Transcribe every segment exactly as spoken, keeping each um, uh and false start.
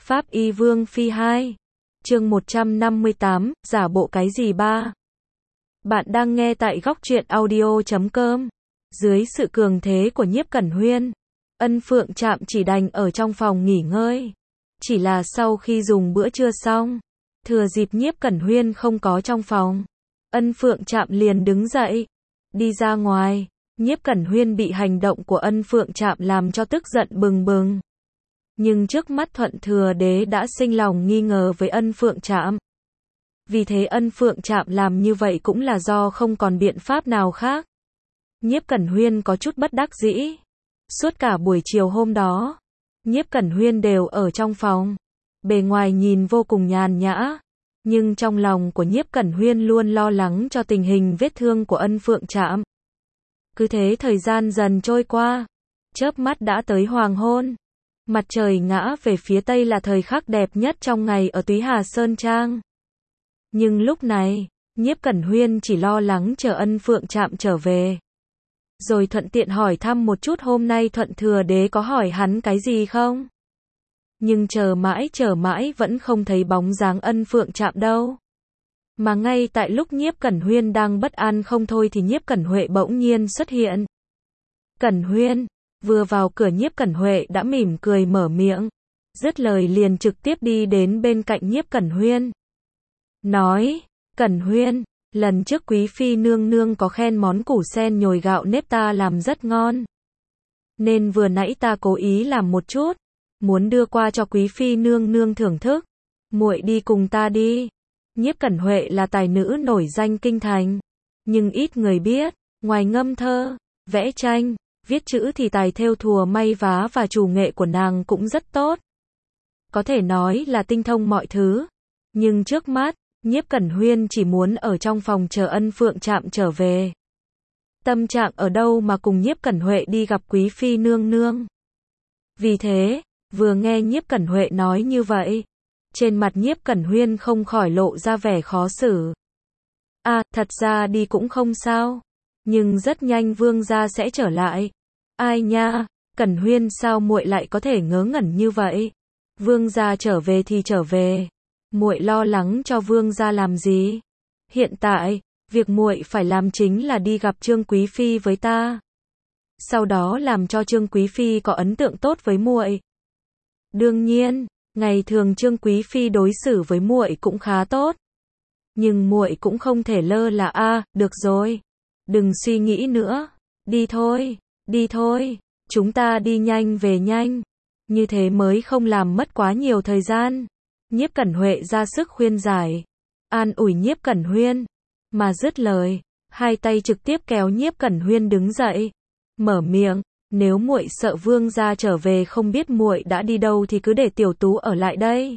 Pháp Y Vương Phi hai. Chương một trăm năm mươi tám, giả bộ cái gì ba? Bạn đang nghe tại góc truyện audio chấm com. Dưới sự cường thế của Nhiếp Cẩn Huyên, Ân Phượng Trạm chỉ đành ở trong phòng nghỉ ngơi. Chỉ là sau khi dùng bữa trưa xong, thừa dịp Nhiếp Cẩn Huyên không có trong phòng, Ân Phượng Trạm liền đứng dậy, đi ra ngoài. Nhiếp Cẩn Huyên bị hành động của Ân Phượng Trạm làm cho tức giận bừng bừng. Nhưng trước mắt Thuận Thừa Đế đã sinh lòng nghi ngờ với Ân Phượng Trạm. Vì thế Ân Phượng Trạm làm như vậy cũng là do không còn biện pháp nào khác. Nhiếp Cẩn Huyên có chút bất đắc dĩ. Suốt cả buổi chiều hôm đó, Nhiếp Cẩn Huyên đều ở trong phòng. Bề ngoài nhìn vô cùng nhàn nhã, nhưng trong lòng của Nhiếp Cẩn Huyên luôn lo lắng cho tình hình vết thương của Ân Phượng Trạm. Cứ thế thời gian dần trôi qua, chớp mắt đã tới hoàng hôn. Mặt trời ngã về phía tây là thời khắc đẹp nhất trong ngày ở Túy Hà Sơn Trang. Nhưng lúc này, Nhiếp Cẩn Huyên chỉ lo lắng chờ Ân Phượng Trạm trở về. Rồi thuận tiện hỏi thăm một chút hôm nay Thuận Thừa Đế có hỏi hắn cái gì không? Nhưng chờ mãi chờ mãi vẫn không thấy bóng dáng Ân Phượng Trạm đâu. Mà ngay tại lúc Nhiếp Cẩn Huyên đang bất an không thôi thì Nhiếp Cẩn Huệ bỗng nhiên xuất hiện. Cẩn Huyên, vừa vào cửa Nhiếp Cẩn Huệ đã mỉm cười mở miệng, dứt lời liền trực tiếp đi đến bên cạnh Nhiếp Cẩn Huyên. Nói, Cẩn Huyên, lần trước Quý Phi nương nương có khen món củ sen nhồi gạo nếp ta làm rất ngon. Nên vừa nãy ta cố ý làm một chút, muốn đưa qua cho Quý Phi nương nương thưởng thức. Muội đi cùng ta đi. Nhiếp Cẩn Huệ là tài nữ nổi danh kinh thành, nhưng ít người biết, ngoài ngâm thơ, vẽ tranh, viết chữ thì tài thêu thùa may vá và chủ nghệ của nàng cũng rất tốt. Có thể nói là tinh thông mọi thứ. Nhưng trước mắt, Nhiếp Cẩn Huyên chỉ muốn ở trong phòng chờ Ân Phượng Trạm trở về. Tâm trạng ở đâu mà cùng Nhiếp Cẩn Huệ đi gặp Quý Phi nương nương. Vì thế, vừa nghe Nhiếp Cẩn Huệ nói như vậy, trên mặt Nhiếp Cẩn Huyên không khỏi lộ ra vẻ khó xử. À, thật ra đi cũng không sao. Nhưng rất nhanh vương gia sẽ trở lại. Ai nha, Cẩn Huyên sao muội lại có thể ngớ ngẩn như vậy? Vương gia trở về thì trở về. Muội lo lắng cho vương gia làm gì? Hiện tại, việc muội phải làm chính là đi gặp Trương Quý Phi với ta. Sau đó làm cho Trương Quý Phi có ấn tượng tốt với muội. Đương nhiên, ngày thường Trương Quý Phi đối xử với muội cũng khá tốt. Nhưng muội cũng không thể lơ là a, à, được rồi. Đừng suy nghĩ nữa. Đi thôi, đi thôi. Chúng ta đi nhanh về nhanh. Như thế mới không làm mất quá nhiều thời gian. Nhiếp Cẩn Huệ ra sức khuyên giải, an ủi Nhiếp Cẩn Huyên. Mà dứt lời, hai tay trực tiếp kéo Nhiếp Cẩn Huyên đứng dậy, mở miệng, nếu muội sợ vương gia trở về không biết muội đã đi đâu thì cứ để Tiểu Tú ở lại đây.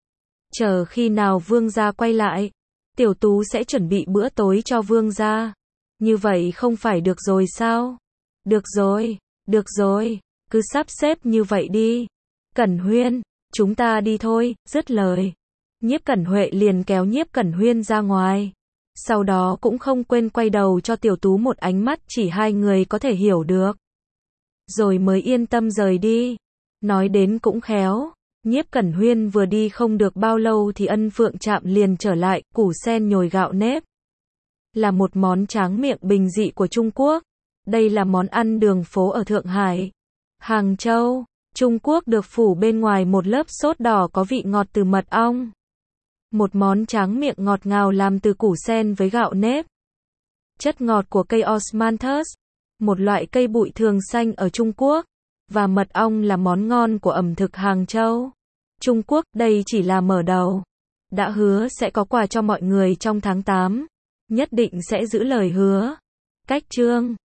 Chờ khi nào vương gia quay lại, Tiểu Tú sẽ chuẩn bị bữa tối cho vương gia. Như vậy không phải được rồi sao? Được rồi, được rồi, cứ sắp xếp như vậy đi. Cẩn Huyên, chúng ta đi thôi. Dứt lời, Nhiếp Cẩn Huệ liền kéo Nhiếp Cẩn Huyên ra ngoài. Sau đó cũng không quên quay đầu cho Tiểu Tú một ánh mắt chỉ hai người có thể hiểu được. Rồi mới yên tâm rời đi. Nói đến cũng khéo, Nhiếp Cẩn Huyên vừa đi không được bao lâu thì Ân Phượng Trạm liền trở lại. Củ sen nhồi gạo nếp là một món tráng miệng bình dị của Trung Quốc. Đây là món ăn đường phố ở Thượng Hải, Hàng Châu, Trung Quốc, được phủ bên ngoài một lớp sốt đỏ có vị ngọt từ mật ong. Một món tráng miệng ngọt ngào làm từ củ sen với gạo nếp. Chất ngọt của cây Osmanthus, một loại cây bụi thường xanh ở Trung Quốc, và mật ong là món ngon của ẩm thực Hàng Châu, Trung Quốc. Đây chỉ là mở đầu. Đã hứa sẽ có quà cho mọi người trong tháng tám. Nhất định sẽ giữ lời hứa. Cách chương